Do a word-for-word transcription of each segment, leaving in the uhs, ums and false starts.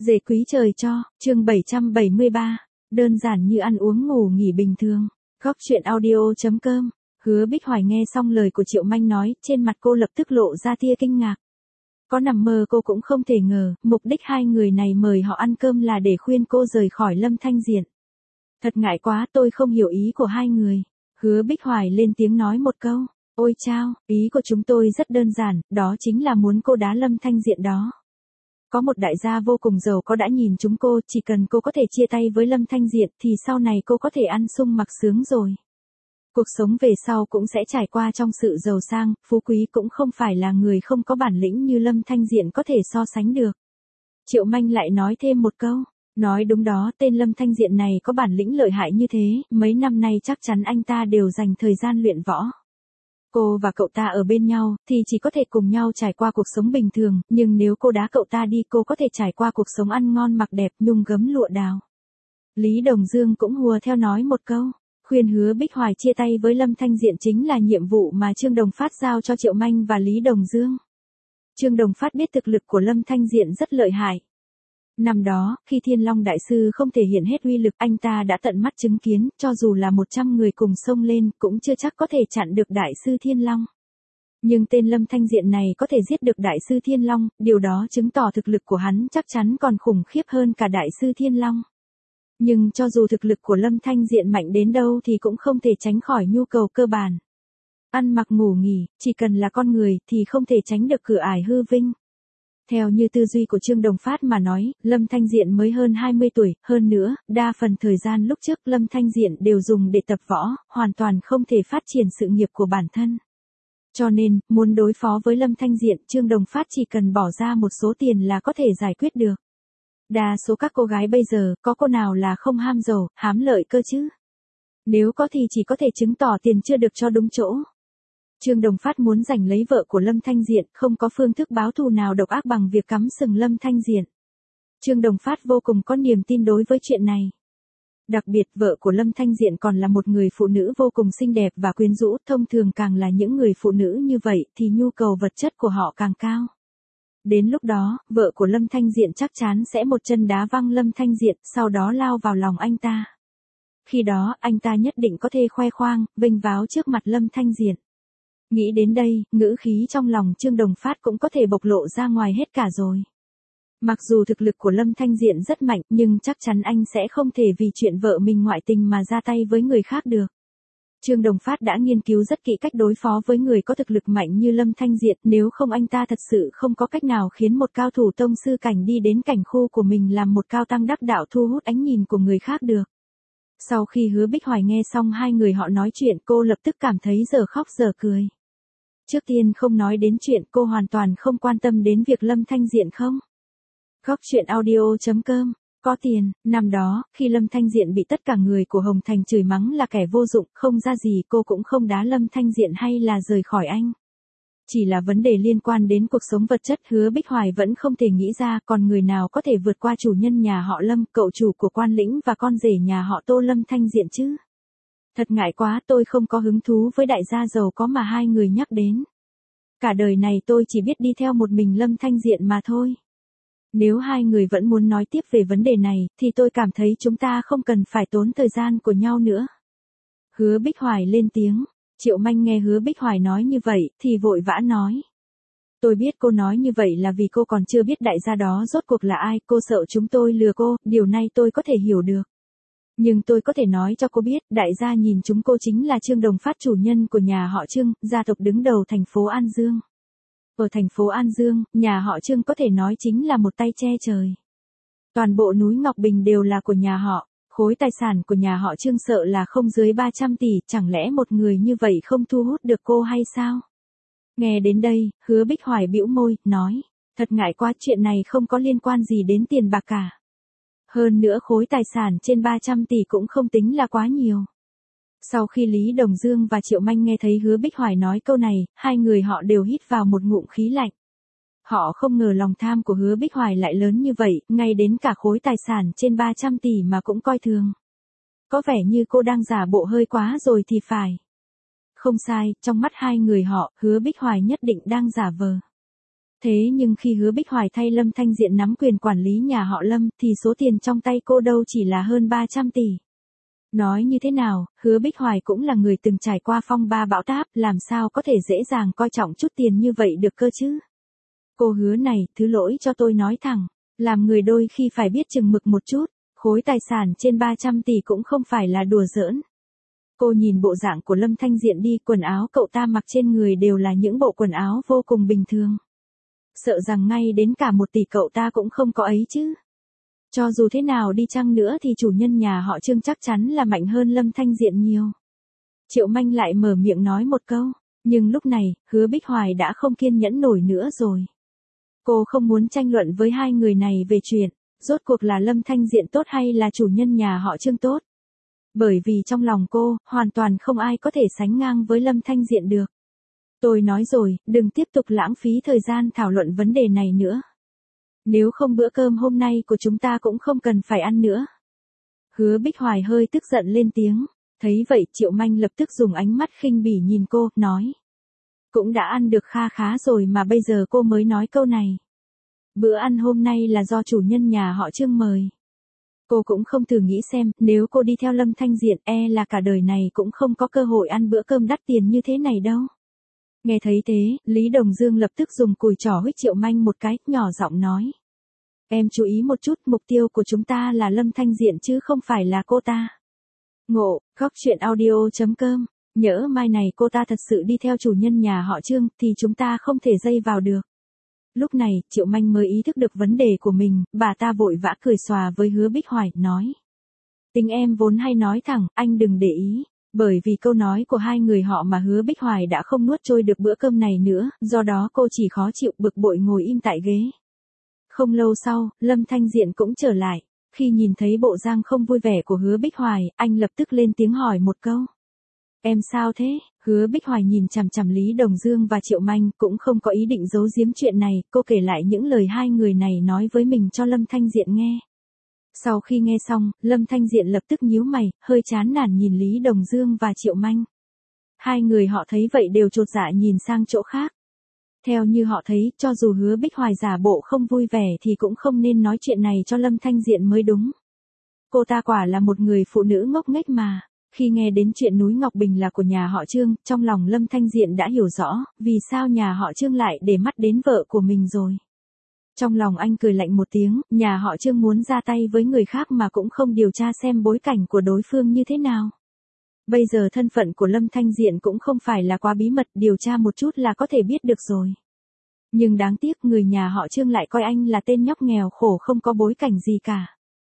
Dề quý trời cho, chương bảy trăm bảy mươi ba, đơn giản như ăn uống ngủ nghỉ bình thường. Góc chuyện audio.com, Hứa Bích Hoài nghe xong lời của Triệu Manh nói, trên mặt cô lập tức lộ ra tia kinh ngạc. Có nằm mơ cô cũng không thể ngờ, mục đích hai người này mời họ ăn cơm là để khuyên cô rời khỏi Lâm Thanh Diện. Thật ngại quá, tôi không hiểu ý của hai người. Hứa Bích Hoài lên tiếng nói một câu, ôi chao, ý của chúng tôi rất đơn giản, đó chính là muốn cô đá Lâm Thanh Diện đó. Có một đại gia vô cùng giàu có đã nhìn chúng cô, chỉ cần cô có thể chia tay với Lâm Thanh Diện thì sau này cô có thể ăn sung mặc sướng rồi. Cuộc sống về sau cũng sẽ trải qua trong sự giàu sang, phú quý, cũng không phải là người không có bản lĩnh như Lâm Thanh Diện có thể so sánh được. Triệu Manh lại nói thêm một câu, nói đúng đó, tên Lâm Thanh Diện này có bản lĩnh lợi hại như thế, mấy năm nay chắc chắn anh ta đều dành thời gian luyện võ. Cô và cậu ta ở bên nhau, thì chỉ có thể cùng nhau trải qua cuộc sống bình thường, nhưng nếu cô đá cậu ta đi cô có thể trải qua cuộc sống ăn ngon mặc đẹp, nhung gấm lụa đào. Lý Đồng Dương cũng hùa theo nói một câu, khuyên Hứa Bích Hoài chia tay với Lâm Thanh Diện chính là nhiệm vụ mà Trương Đồng Phát giao cho Triệu Manh và Lý Đồng Dương. Trương Đồng Phát biết thực lực của Lâm Thanh Diện rất lợi hại. Năm đó, khi Thiên Long Đại Sư không thể hiện hết uy lực, anh ta đã tận mắt chứng kiến, cho dù là một trăm người cùng xông lên, cũng chưa chắc có thể chặn được Đại Sư Thiên Long. Nhưng tên Lâm Thanh Diện này có thể giết được Đại Sư Thiên Long, điều đó chứng tỏ thực lực của hắn chắc chắn còn khủng khiếp hơn cả Đại Sư Thiên Long. Nhưng cho dù thực lực của Lâm Thanh Diện mạnh đến đâu thì cũng không thể tránh khỏi nhu cầu cơ bản. Ăn mặc ngủ nghỉ, chỉ cần là con người thì không thể tránh được cửa ải hư vinh. Theo như tư duy của Trương Đồng Phát mà nói, Lâm Thanh Diện mới hơn hai mươi tuổi, hơn nữa, đa phần thời gian lúc trước Lâm Thanh Diện đều dùng để tập võ, hoàn toàn không thể phát triển sự nghiệp của bản thân. Cho nên, muốn đối phó với Lâm Thanh Diện, Trương Đồng Phát chỉ cần bỏ ra một số tiền là có thể giải quyết được. Đa số các cô gái bây giờ, có cô nào là không ham giàu, hám lợi cơ chứ? Nếu có thì chỉ có thể chứng tỏ tiền chưa được cho đúng chỗ. Trương Đồng Phát muốn giành lấy vợ của Lâm Thanh Diện, không có phương thức báo thù nào độc ác bằng việc cắm sừng Lâm Thanh Diện. Trương Đồng Phát vô cùng có niềm tin đối với chuyện này. Đặc biệt vợ của Lâm Thanh Diện còn là một người phụ nữ vô cùng xinh đẹp và quyến rũ, thông thường càng là những người phụ nữ như vậy thì nhu cầu vật chất của họ càng cao. Đến lúc đó, vợ của Lâm Thanh Diện chắc chắn sẽ một chân đá văng Lâm Thanh Diện, sau đó lao vào lòng anh ta. Khi đó, anh ta nhất định có thể khoe khoang, vênh váo trước mặt Lâm Thanh Diện. Nghĩ đến đây, ngữ khí trong lòng Trương Đồng Phát cũng có thể bộc lộ ra ngoài hết cả rồi. Mặc dù thực lực của Lâm Thanh Diện rất mạnh, nhưng chắc chắn anh sẽ không thể vì chuyện vợ mình ngoại tình mà ra tay với người khác được. Trương Đồng Phát đã nghiên cứu rất kỹ cách đối phó với người có thực lực mạnh như Lâm Thanh Diện, nếu không anh ta thật sự không có cách nào khiến một cao thủ tông sư cảnh đi đến cảnh khu của mình làm một cao tăng đắc đạo thu hút ánh nhìn của người khác được. Sau khi Hứa Bích Hoài nghe xong hai người họ nói chuyện, cô lập tức cảm thấy giờ khóc giờ cười. Trước tiên không nói đến chuyện, cô hoàn toàn không quan tâm đến việc Lâm Thanh Diện không. Góc chuyện audio.com, có tiền, năm đó, khi Lâm Thanh Diện bị tất cả người của Hồng Thành chửi mắng là kẻ vô dụng, không ra gì, cô cũng không đá Lâm Thanh Diện hay là rời khỏi anh. Chỉ là vấn đề liên quan đến cuộc sống vật chất, Hứa Bích Hoài vẫn không thể nghĩ ra còn người nào có thể vượt qua chủ nhân nhà họ Lâm, cậu chủ của Quan Lĩnh và con rể nhà họ Tô Lâm Thanh Diện chứ. Thật ngại quá, tôi không có hứng thú với đại gia giàu có mà hai người nhắc đến. Cả đời này tôi chỉ biết đi theo một mình Lâm Thanh Diện mà thôi. Nếu hai người vẫn muốn nói tiếp về vấn đề này, thì tôi cảm thấy chúng ta không cần phải tốn thời gian của nhau nữa. Hứa Bích Hoài lên tiếng. Triệu Manh nghe Hứa Bích Hoài nói như vậy, thì vội vã nói. Tôi biết cô nói như vậy là vì cô còn chưa biết đại gia đó rốt cuộc là ai, cô sợ chúng tôi lừa cô, điều này tôi có thể hiểu được. Nhưng tôi có thể nói cho cô biết, đại gia nhìn chúng cô chính là Trương Đồng Phát, chủ nhân của nhà họ Trương, gia tộc đứng đầu thành phố An Dương. Ở thành phố An Dương, nhà họ Trương có thể nói chính là một tay che trời. Toàn bộ núi Ngọc Bình đều là của nhà họ, khối tài sản của nhà họ Trương sợ là không dưới ba trăm tỷ, chẳng lẽ một người như vậy không thu hút được cô hay sao? Nghe đến đây, Hứa Bích Hoài bĩu môi, nói, thật ngại quá, chuyện này không có liên quan gì đến tiền bạc cả. Hơn nữa khối tài sản trên ba trăm tỷ cũng không tính là quá nhiều. Sau khi Lý Đồng Dương và Triệu Manh nghe thấy Hứa Bích Hoài nói câu này, hai người họ đều hít vào một ngụm khí lạnh. Họ không ngờ lòng tham của Hứa Bích Hoài lại lớn như vậy, ngay đến cả khối tài sản trên ba trăm tỷ mà cũng coi thường. Có vẻ như cô đang giả bộ hơi quá rồi thì phải. Không sai, trong mắt hai người họ, Hứa Bích Hoài nhất định đang giả vờ. Thế nhưng khi Hứa Bích Hoài thay Lâm Thanh Diện nắm quyền quản lý nhà họ Lâm thì số tiền trong tay cô đâu chỉ là hơn ba trăm tỷ. Nói như thế nào, Hứa Bích Hoài cũng là người từng trải qua phong ba bão táp, làm sao có thể dễ dàng coi trọng chút tiền như vậy được cơ chứ. Cô Hứa này, thứ lỗi cho tôi nói thẳng, làm người đôi khi phải biết chừng mực một chút, khối tài sản trên ba trăm tỷ cũng không phải là đùa giỡn. Cô nhìn bộ dạng của Lâm Thanh Diện đi, quần áo cậu ta mặc trên người đều là những bộ quần áo vô cùng bình thường. Sợ rằng ngay đến cả một tỷ cậu ta cũng không có ấy chứ. Cho dù thế nào đi chăng nữa thì chủ nhân nhà họ Trương chắc chắn là mạnh hơn Lâm Thanh Diện nhiều. Triệu Manh lại mở miệng nói một câu, nhưng lúc này, Hứa Bích Hoài đã không kiên nhẫn nổi nữa rồi. Cô không muốn tranh luận với hai người này về chuyện, rốt cuộc là Lâm Thanh Diện tốt hay là chủ nhân nhà họ Trương tốt. Bởi vì trong lòng cô, hoàn toàn không ai có thể sánh ngang với Lâm Thanh Diện được. Tôi nói rồi, đừng tiếp tục lãng phí thời gian thảo luận vấn đề này nữa. Nếu không bữa cơm hôm nay của chúng ta cũng không cần phải ăn nữa. Hứa Bích Hoài hơi tức giận lên tiếng. Thấy vậy Triệu Manh lập tức dùng ánh mắt khinh bỉ nhìn cô, nói. Cũng đã ăn được kha khá rồi mà bây giờ cô mới nói câu này. Bữa ăn hôm nay là do chủ nhân nhà họ Trương mời. Cô cũng không thử nghĩ xem, nếu cô đi theo Lâm Thanh Diện e là cả đời này cũng không có cơ hội ăn bữa cơm đắt tiền như thế này đâu. Nghe thấy thế, Lý Đồng Dương lập tức dùng cùi trỏ huých Triệu Manh một cái, nhỏ giọng nói. Em chú ý một chút, mục tiêu của chúng ta là Lâm Thanh Diện chứ không phải là cô ta. Ngộ, góc truyện audio chấm com, nhỡ mai này cô ta thật sự đi theo chủ nhân nhà họ Trương thì chúng ta không thể dây vào được. Lúc này, Triệu Manh mới ý thức được vấn đề của mình, bà ta vội vã cười xòa với Hứa Bích Hoài, nói. Tính em vốn hay nói thẳng, anh đừng để ý. Bởi vì câu nói của hai người họ mà Hứa Bích Hoài đã không nuốt trôi được bữa cơm này nữa, do đó cô chỉ khó chịu bực bội ngồi im tại ghế. Không lâu sau, Lâm Thanh Diện cũng trở lại. Khi nhìn thấy bộ dạng không vui vẻ của Hứa Bích Hoài, anh lập tức lên tiếng hỏi một câu. Em sao thế? Hứa Bích Hoài nhìn chằm chằm Lý Đồng Dương và Triệu Manh, cũng không có ý định giấu giếm chuyện này, cô kể lại những lời hai người này nói với mình cho Lâm Thanh Diện nghe. Sau khi nghe xong, Lâm Thanh Diện lập tức nhíu mày, hơi chán nản nhìn Lý Đồng Dương và Triệu Manh. Hai người họ thấy vậy đều chột dạ nhìn sang chỗ khác. Theo như họ thấy, cho dù Hứa Bích Hoài giả bộ không vui vẻ thì cũng không nên nói chuyện này cho Lâm Thanh Diện mới đúng. Cô ta quả là một người phụ nữ ngốc nghếch mà. Khi nghe đến chuyện núi Ngọc Bình là của nhà họ Trương, trong lòng Lâm Thanh Diện đã hiểu rõ, vì sao nhà họ Trương lại để mắt đến vợ của mình rồi. Trong lòng anh cười lạnh một tiếng, nhà họ Trương muốn ra tay với người khác mà cũng không điều tra xem bối cảnh của đối phương như thế nào. Bây giờ thân phận của Lâm Thanh Diện cũng không phải là quá bí mật, điều tra một chút là có thể biết được rồi. Nhưng đáng tiếc người nhà họ Trương lại coi anh là tên nhóc nghèo khổ không có bối cảnh gì cả.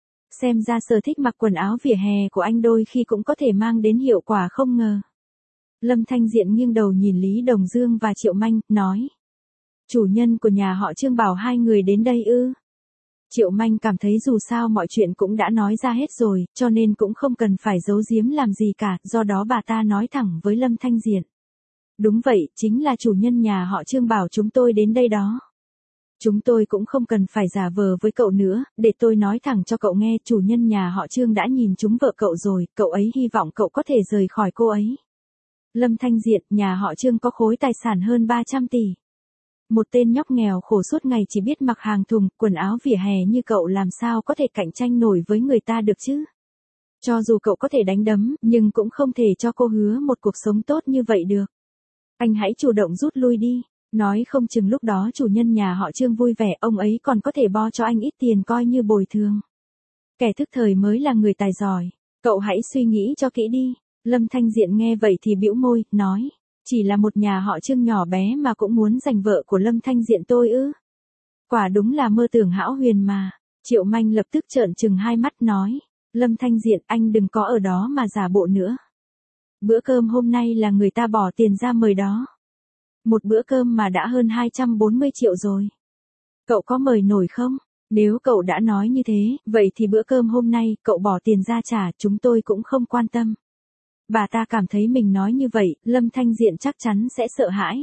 Xem ra sở thích mặc quần áo vỉa hè của anh đôi khi cũng có thể mang đến hiệu quả không ngờ. Lâm Thanh Diện nghiêng đầu nhìn Lý Đồng Dương và Triệu Manh, nói. Chủ nhân của nhà họ Trương bảo hai người đến đây ư. Triệu Manh cảm thấy dù sao mọi chuyện cũng đã nói ra hết rồi, cho nên cũng không cần phải giấu giếm làm gì cả, do đó bà ta nói thẳng với Lâm Thanh Diện. Đúng vậy, chính là chủ nhân nhà họ Trương bảo chúng tôi đến đây đó. Chúng tôi cũng không cần phải giả vờ với cậu nữa, để tôi nói thẳng cho cậu nghe, chủ nhân nhà họ Trương đã nhìn trúng vợ cậu rồi, cậu ấy hy vọng cậu có thể rời khỏi cô ấy. Lâm Thanh Diện, nhà họ Trương có khối tài sản hơn ba trăm tỷ. Một tên nhóc nghèo khổ suốt ngày chỉ biết mặc hàng thùng, quần áo vỉa hè như cậu làm sao có thể cạnh tranh nổi với người ta được chứ. Cho dù cậu có thể đánh đấm, nhưng cũng không thể cho cô Hứa một cuộc sống tốt như vậy được. Anh hãy chủ động rút lui đi. Nói không chừng lúc đó chủ nhân nhà họ Trương vui vẻ, ông ấy còn có thể bo cho anh ít tiền coi như bồi thường. Kẻ thức thời mới là người tài giỏi. Cậu hãy suy nghĩ cho kỹ đi. Lâm Thanh Diện nghe vậy thì bĩu môi, nói. Chỉ là một nhà họ Trương nhỏ bé mà cũng muốn giành vợ của Lâm Thanh Diện tôi ư. Quả đúng là mơ tưởng hão huyền mà. Triệu Manh lập tức trợn trừng hai mắt nói. Lâm Thanh Diện, anh đừng có ở đó mà giả bộ nữa. Bữa cơm hôm nay là người ta bỏ tiền ra mời đó. Một bữa cơm mà đã hơn hai trăm bốn mươi triệu rồi. Cậu có mời nổi không? Nếu cậu đã nói như thế, vậy thì bữa cơm hôm nay cậu bỏ tiền ra trả, chúng tôi cũng không quan tâm. Bà ta cảm thấy mình nói như vậy, Lâm Thanh Diện chắc chắn sẽ sợ hãi.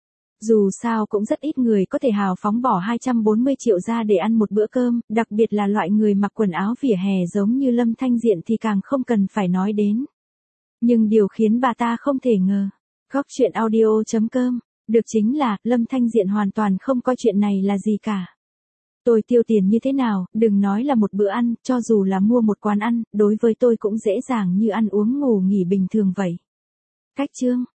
Dù sao cũng rất ít người có thể hào phóng bỏ hai trăm bốn mươi triệu ra để ăn một bữa cơm, đặc biệt là loại người mặc quần áo vỉa hè giống như Lâm Thanh Diện thì càng không cần phải nói đến. Nhưng điều khiến bà ta không thể ngờ. Góc truyện audio chấm com Được chính là, Lâm Thanh Diện hoàn toàn không coi chuyện này là gì cả. Tôi tiêu tiền như thế nào, đừng nói là một bữa ăn, cho dù là mua một quán ăn, đối với tôi cũng dễ dàng như ăn uống ngủ nghỉ bình thường vậy. Cách chương